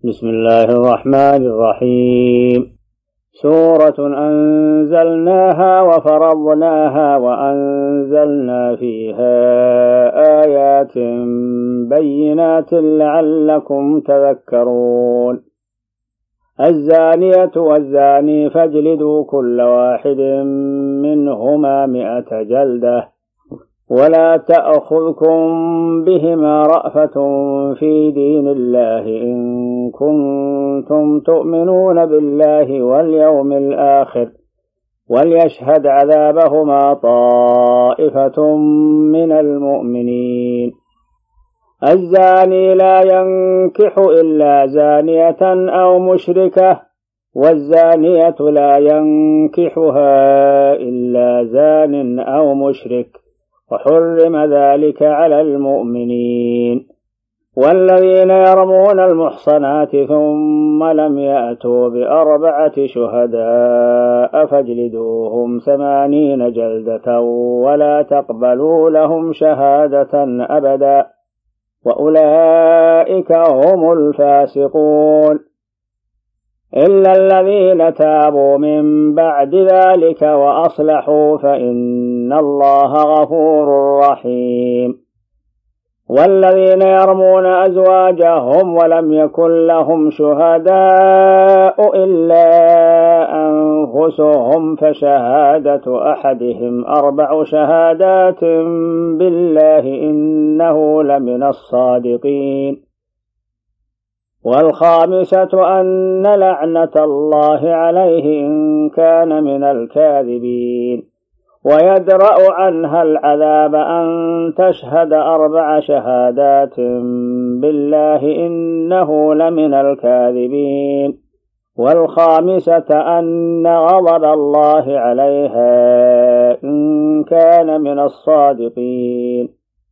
بسم الله الرحمن الرحيم. سورة أنزلناها وفرضناها وأنزلنا فيها آيات بينات لعلكم تذكرون. الزانية والزاني فاجلدوا كل واحد منهما 100 جلدة ولا تأخذكم بهما رأفة في دين الله إن كنتم تؤمنون بالله واليوم الآخر وليشهد عذابهما طائفة من المؤمنين. الزاني لا ينكح إلا زانية أو مشركة والزانية لا ينكحها إلا زان أو مشرك وحرم ذلك على المؤمنين. والذين يرمون المحصنات ثم لم يأتوا ب4 شهداء فاجلدوهم 80 جلدة ولا تقبلوا لهم شهادة أبدا وأولئك هم الفاسقون إلا الذين تابوا من بعد ذلك وأصلحوا فإن الله غفور رحيم. والذين يرمون أزواجهم ولم يكن لهم شهداء إلا أنفسهم فشهادة أحدهم 4 شهادات بالله إنه لمن الصادقين. والخامسة أن لعنة الله عليه إن كان من الكاذبين. ويدرأ عنها العذاب أن تشهد 4 شهادات بالله إنه لمن الكاذبين. والخامسة أن غضب الله عليها إن كان من الصادقين.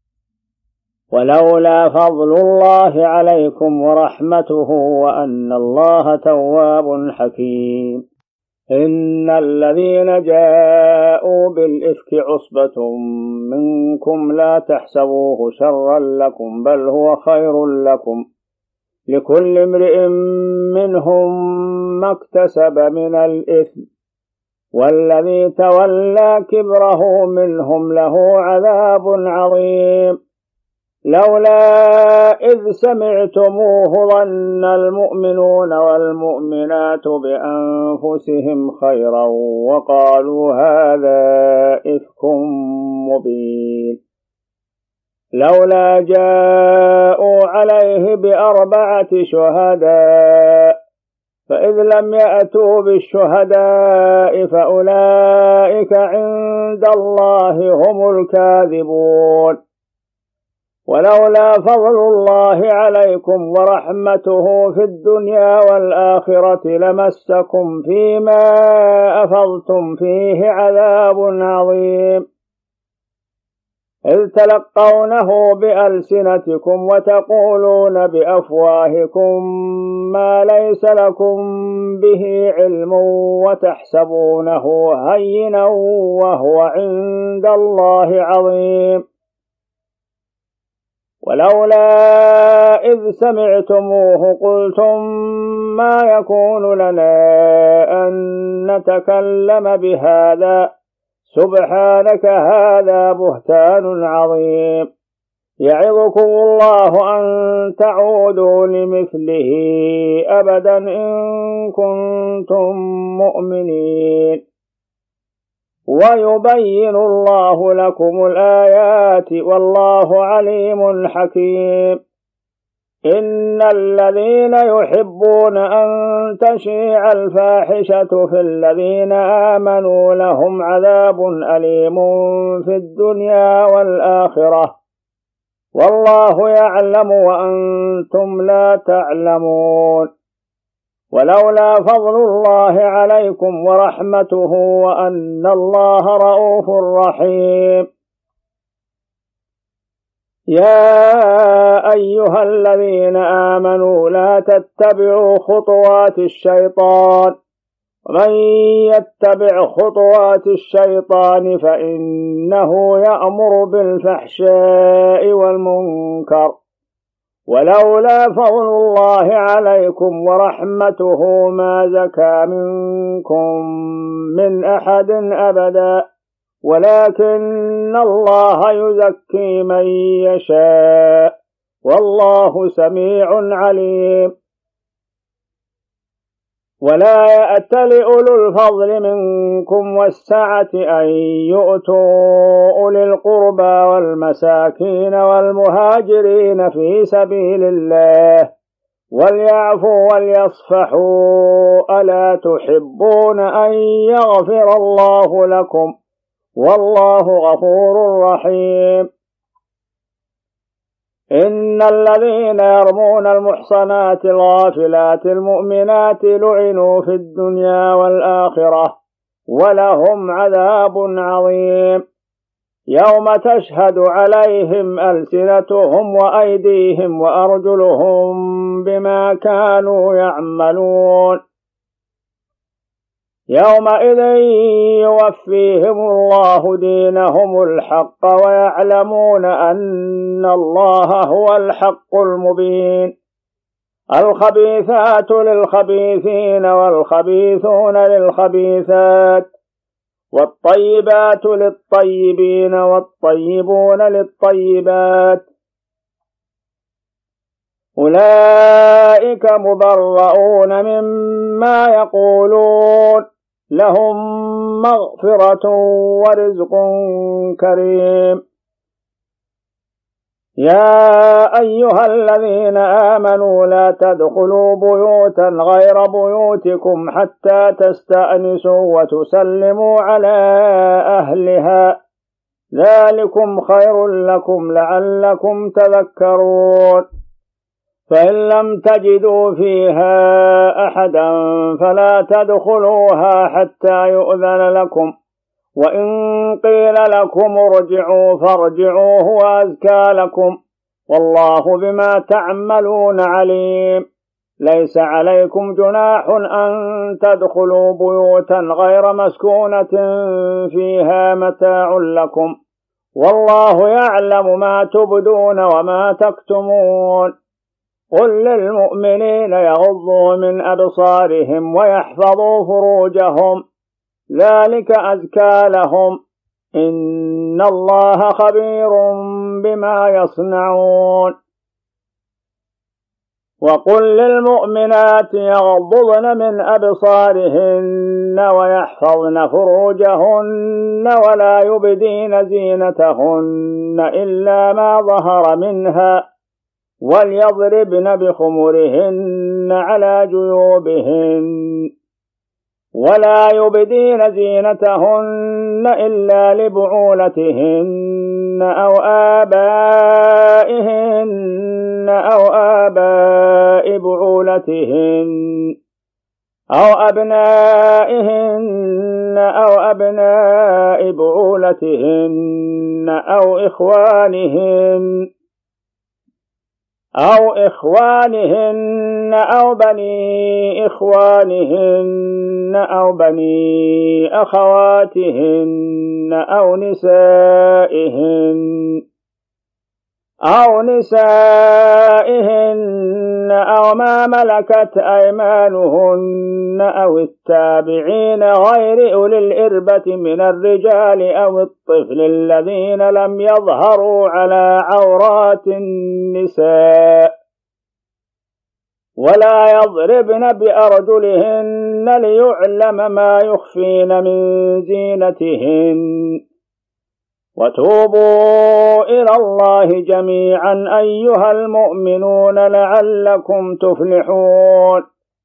ولولا فضل الله عليكم ورحمته وأن الله تواب حكيم. إن الذين جاءوا بالإفك عصبة منكم لا تحسبوه شرا لكم بل هو خير لكم لكل امرئ منهم ما اكتسب من الإثم والذي تولى كبره منهم له عذاب عظيم. لولا إذ سمعتموه ظن المؤمنون والمؤمنات بأنفسهم خيرا وقالوا هذا إفك مبين. لولا جاءوا عليه ب4 شهداء فإذ لم يأتوا بالشهداء فأولئك عند الله هم الكاذبون. ولولا فضل الله عليكم ورحمته في الدنيا والآخرة لمسكم فيما أفضتم فيه عذاب عظيم إذ تلقونه بألسنتكم وتقولون بأفواهكم ما ليس لكم به علم وتحسبونه هينا وهو عند الله عظيم. ولولا إذ سمعتموه قلتم ما يكون لنا أن نتكلم بهذا سبحانك هذا بهتان عظيم. يعظكم الله أن تعودوا لمثله أبدا إن كنتم مؤمنين. ويبين الله لكم الآيات والله عليم حكيم. إن الذين يحبون أن تشيع الفاحشة في الذين آمنوا لهم عذاب أليم في الدنيا والآخرة والله يعلم وأنتم لا تعلمون. ولولا فضل الله عليكم ورحمته وأن الله رؤوف رحيم. يا أيها الذين آمنوا لا تتبعوا خطوات الشيطان ومن يتبع خطوات الشيطان فإنه يأمر بالفحشاء والمنكر ولولا فضل الله عليكم ورحمته ما زكى منكم من أحد أبدا، ولكن الله يزكي من يشاء، والله سميع عليم. ولا يأتل أولو الفضل منكم والسعة أن يؤتوا أولي القربى والمساكين والمهاجرين في سبيل الله وليعفوا وليصفحوا، ألا تحبون أن يغفر الله لكم، والله غفور رحيم. إن الذين يرمون المحصنات الغافلات المؤمنات لعنوا في الدنيا والآخرة ولهم عذاب عظيم، يوم تشهد عليهم ألسنتهم وأيديهم وأرجلهم بما كانوا يعملون، يومئذ يوفيهم الله دينهم الحق ويعلمون أن الله هو الحق المبين. الخبيثات للخبيثين والخبيثون للخبيثات، والطيبات للطيبين والطيبون للطيبات، أولئك مبرؤون مما يقولون، لهم مغفرة ورزق كريم. يا أيها الذين آمنوا لا تدخلوا بيوتا غير بيوتكم حتى تستأنسوا وتسلموا على أهلها، ذلكم خير لكم لعلكم تذكرون. فإن لم تجدوا فيها أحدا فلا تدخلوها حتى يؤذن لكم، وإن قيل لكم ارجعوا فارجعوا هو أزكى لكم، والله بما تعملون عليم. ليس عليكم جناح أن تدخلوا بيوتا غير مسكونة فيها متاع لكم، والله يعلم ما تبدون وما تكتمون. قل للمؤمنين يغضوا من أبصارهم ويحفظوا فروجهم، ذلك أزكى لهم، إن الله خبير بما يصنعون. وقل للمؤمنات يغضضن من أبصارهن ويحفظن فروجهن ولا يبدين زينتهن إلا ما ظهر منها، وليضربن بخمرهن على جيوبهن، ولا يبدين زينتهن إلا لبعولتهن أو آبائهن أو آباء بعولتهن أو أبنائهن أو أبناء بعولتهن أو إخوانهن أو بني إخوانهن أو بني أخواتهن أو نسائهن أو ما ملكت أيمانهن أو التابعين غير أولي الإربة من الرجال أو الطفل الذين لم يظهروا على عورات النساء، ولا يضربن بأرجلهن ليعلم ما يخفين من زينتهن. وتوبوا إلى الله جميعا أيها المؤمنون لعلكم تفلحون.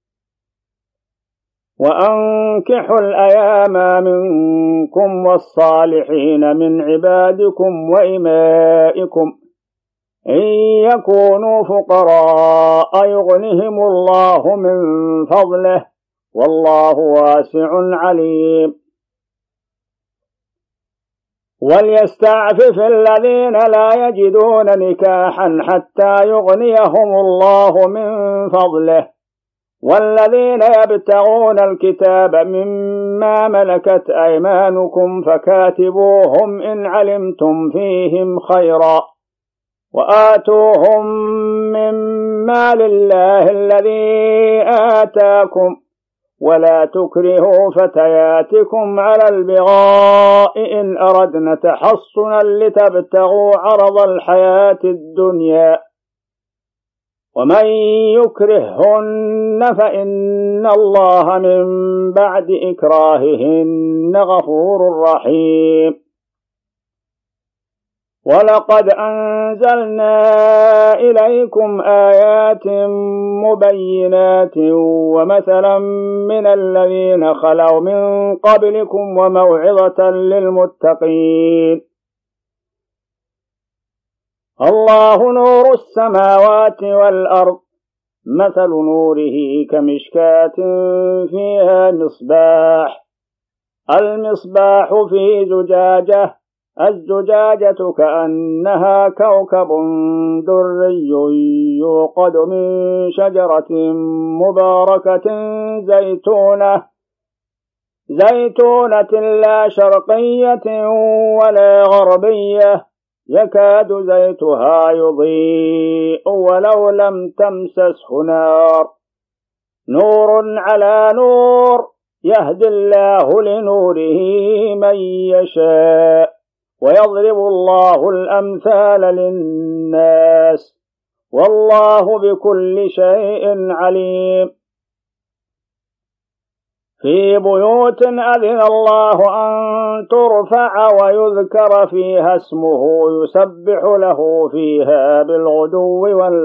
وأنكحوا الأيام منكم والصالحين من عبادكم وإمائكم إن يكونوا فقراء يغنهم الله من فضله، والله واسع عليم. وليستعفف الذين لا يجدون نكاحا حتى يغنيهم الله من فضله، والذين يبتغون الكتاب مما ملكت أيمانكم فكاتبوهم إن علمتم فيهم خيرا، وآتوهم من مال الله الذي آتاكم ولا تكرهوا فتياتكم على البغاء إن أردنا تحصنا لتبتغوا عرض الحياة الدنيا ومن يكرههن فإن الله من بعد إكراههن غفور رحيم. ولقد أنزلنا إليكم آيات مبينات ومثلا من الذين خلوا من قبلكم وموعظة للمتقين. الله نور السماوات والأرض مثل نوره كمشكاة فيها مصباح المصباح في زجاجة الزجاجة كأنها كوكب دري يوقد من شجرة مباركة زيتونة لا شرقية ولا غربية يكاد زيتها يضيء ولو لم تمسسه نار نور على نور يهدي الله لنوره من يشاء ويضرب الله الأمثال للناس والله بكل شيء عليم. في بيوت أذن الله أن ترفع ويذكر فيها اسمه يسبح له فيها بالغدو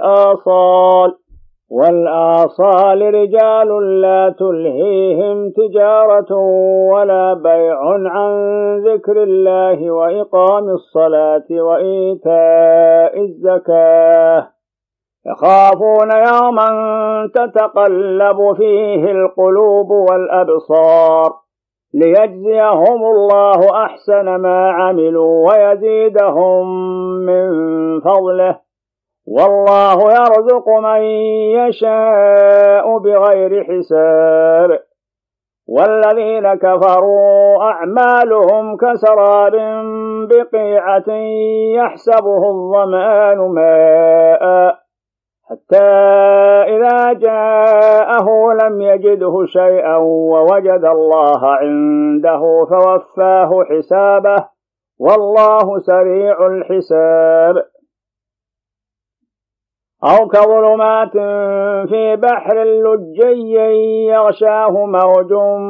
والآصال رجال لا تلهيهم تجارة ولا بيع عن ذكر الله وإقام الصلاة وإيتاء الزكاة يخافون يوما تتقلب فيه القلوب والأبصار ليجزيهم الله أحسن ما عملوا ويزيدهم من فضله والله يرزق من يشاء بغير حساب. والذين كفروا أعمالهم كسراب بقيعة يحسبه الظمآن ماء حتى إذا جاءه لم يجده شيئا ووجد الله عنده فوفاه حسابه والله سريع الحساب. أو كظلمات في بحر لجي يغشاه موج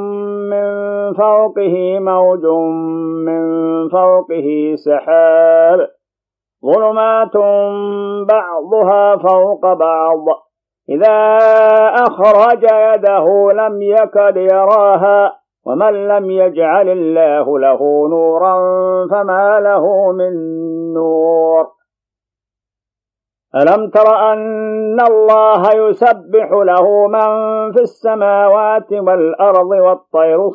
من فوقه سحاب ظلمات بعضها فوق بعض إذا أخرج يده لم يكد يراها ومن لم يجعل الله له نورا فما له من نور. ألم تر أن الله يسبح له من في السماوات والأرض والطير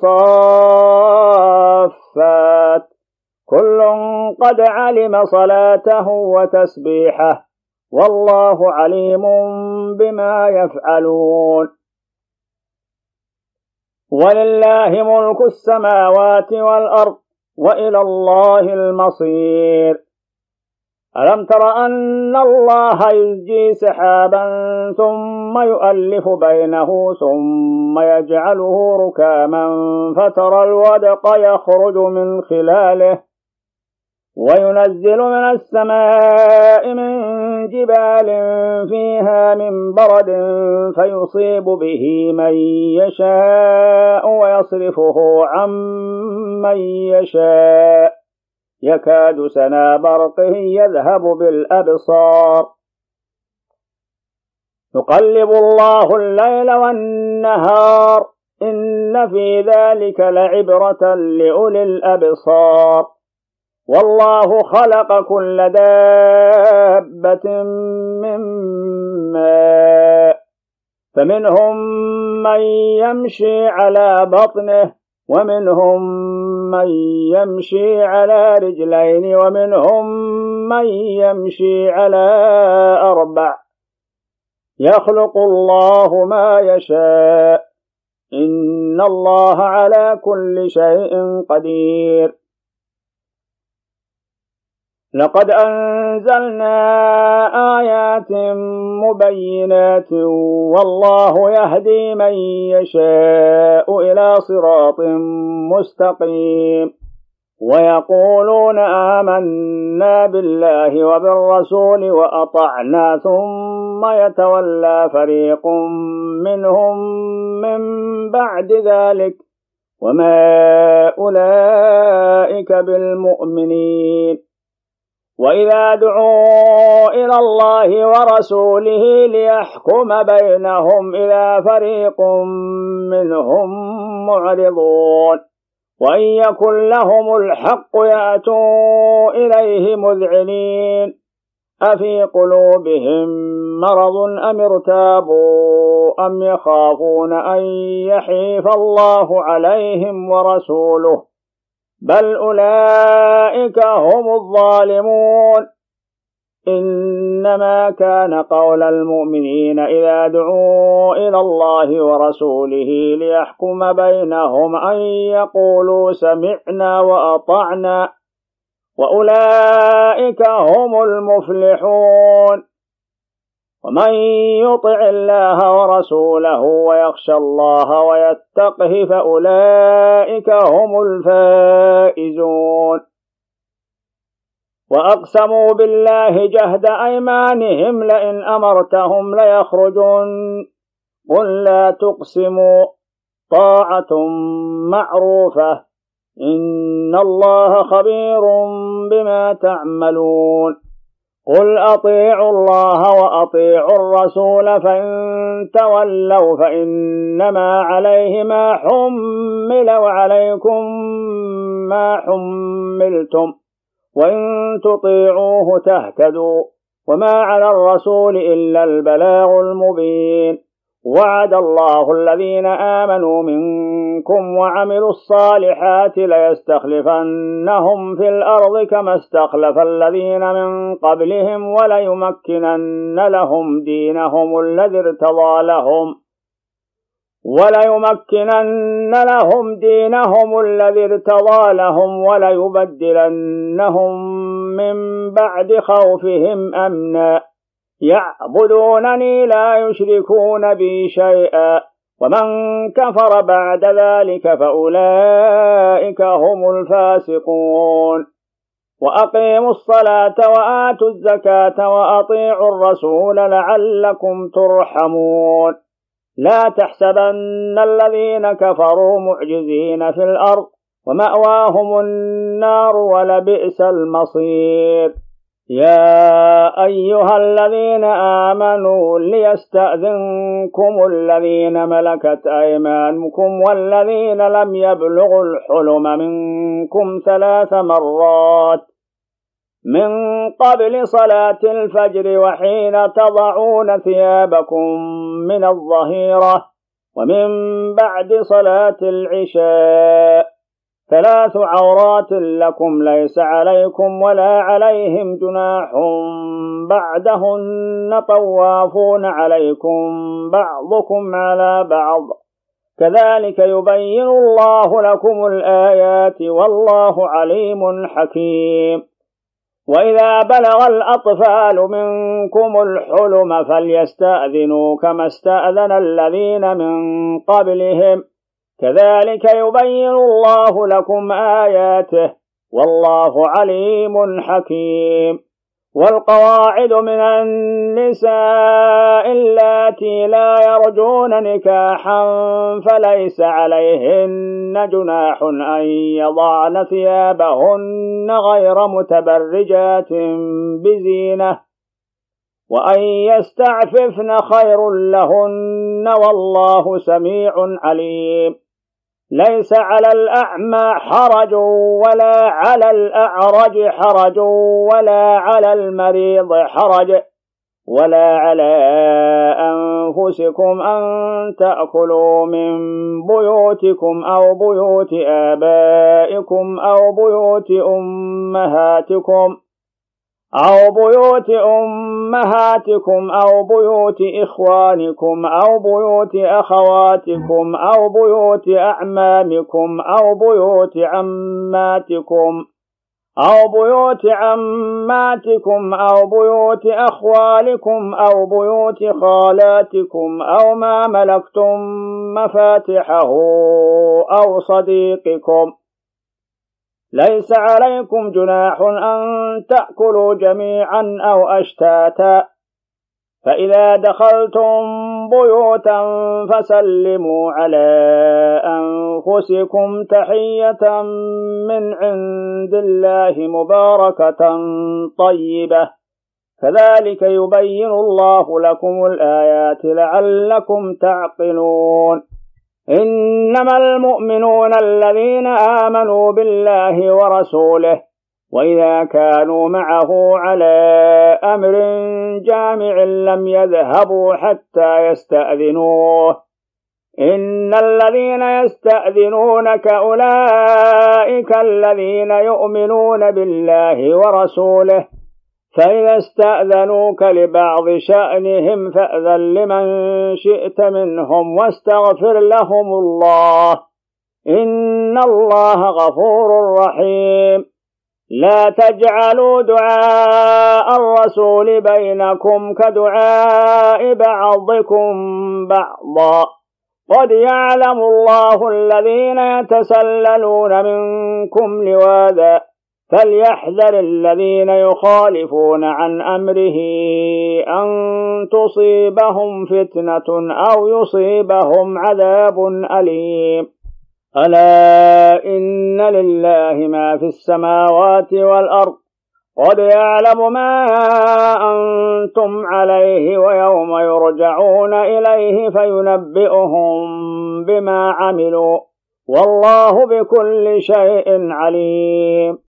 صافات كل قد علم صلاته وتسبيحه والله عليم بما يفعلون. ولله ملك السماوات والأرض وإلى الله المصير. ألم تر أن الله يزجي سحابا ثم يؤلف بينه ثم يجعله ركاما فترى الودق يخرج من خلاله وينزل من السماء من جبال فيها من برد فيصيب به من يشاء ويصرفه عن من يشاء يكاد سنا برقه يذهب بالأبصار يقلب الله الليل والنهار إن في ذلك لعبرة لأولي الأبصار. والله خلق كل دابة من ماء فمنهم من يمشي على بطنه ومنهم من يمشي على رجلين ومنهم من يمشي على أربع يخلق الله ما يشاء إن الله على كل شيء قدير. لقد أنزلنا آيات مبينات والله يهدي من يشاء إلى صراط مستقيم ويقولون آمنا بالله وبالرسول وأطعنا ثم يتولى فريق منهم من بعد ذلك وما أولئك بالمؤمنين وإذا دعوا إلى الله ورسوله ليحكم بينهم إذا فريق منهم معرضون وإن يكن لهم الحق يأتوا إليه مذعنين أفي قلوبهم مرض أم ارتابوا أم يخافون أن يحيف الله عليهم ورسوله بل أولئك هم الظالمون إنما كان قول المؤمنين إذا دعوا إلى الله ورسوله ليحكم بينهم أن يقولوا سمعنا وأطعنا وأولئك هم المفلحون ومن يطع الله ورسوله ويخشى الله ويتقه فأولئك هم الفائزون وأقسموا بالله جهد أيمانهم لئن أمرتهم ليخرجون قل لا تقسموا طاعة معروفة إن الله خبير بما تعملون قل أطيعوا الله وأطيعوا الرسول فإن تولوا فإنما عليه ما حمل وعليكم ما حملتم وإن تطيعوه تهتدوا وما على الرسول إلا البلاغ المبين وعد الله الذين آمنوا منكم وعملوا الصالحات ليستخلفنهم في الأرض كما استخلف الذين من قبلهم وليمكنن لهم دينهم الذي ارتضى لهم وليبدلنهم من بعد خوفهم أمنا يعبدونني لا يشركون بي شيئا ومن كفر بعد ذلك فأولئك هم الفاسقون وأقيموا الصلاة وآتوا الزكاة وأطيعوا الرسول لعلكم ترحمون لا تحسبن الذين كفروا معجزين في الأرض ومأواهم النار ولبئس المصير يا أيها الذين آمنوا ليستأذنكم الذين ملكت أيمانكم والذين لم يبلغوا الحلم منكم 3 مرات من قبل صلاة الفجر وحين تضعون ثيابكم من الظهيرة ومن بعد صلاة العشاء 3 عورات لكم ليس عليكم ولا عليهم جناح بعدهن طوافون عليكم بعضكم على بعض كذلك يبين الله لكم الآيات والله عليم حكيم وإذا بلغ الأطفال منكم الحلم فليستأذنوا كما استأذن الذين من قبلهم كذلك يبين الله لكم آياته والله عليم حكيم والقواعد من النساء اللاتي لا يرجون نكاحا فليس عليهن جناح أن يضعن ثيابهن غير متبرجات بزينة وأن يستعففن خير لهن والله سميع عليم ليس على الأعمى حرج ولا على الأعرج حرج ولا على المريض حرج ولا على أنفسكم أن تأكلوا من بيوتكم أو بيوت آبائكم أو بيوت أمهاتكم أو بيوت إخوانكم أو بيوت أخواتكم أو بيوت أعمامكم أو بيوت عماتكم أو بيوت عماتكم أو بيوت أخوالكم أو بيوت خالاتكم أو ما ملكتم مفاتحه أو صديقكم. ليس عليكم جناح أن تأكلوا جميعا أو أشتاتا، فإذا دخلتم بيوتا فسلموا على أنفسكم تحية من عند الله مباركة طيبة، كذلك يبين الله لكم الآيات لعلكم تعقلون. إنما المؤمنون الذين آمنوا بالله ورسوله وإذا كانوا معه على أمر جامع لم يذهبوا حتى يستأذنوه. إن الذين يستأذنونك أولئك الذين يؤمنون بالله ورسوله، فإذا استأذنوك لبعض شأنهم فأذن لمن شئت منهم واستغفر لهم الله، إن الله غفور رحيم. لا تجعلوا دعاء الرسول بينكم كدعاء بعضكم بعضا، قد يعلم الله الذين يتسللون منكم لواذا، فليحذر الذين يخالفون عن أمره أن تصيبهم فتنة أو يصيبهم عذاب أليم. ألا إن لله ما في السماوات والأرض، قد يعلم ما أنتم عليه ويوم يرجعون إليه فينبئهم بما عملوا، والله بكل شيء عليم.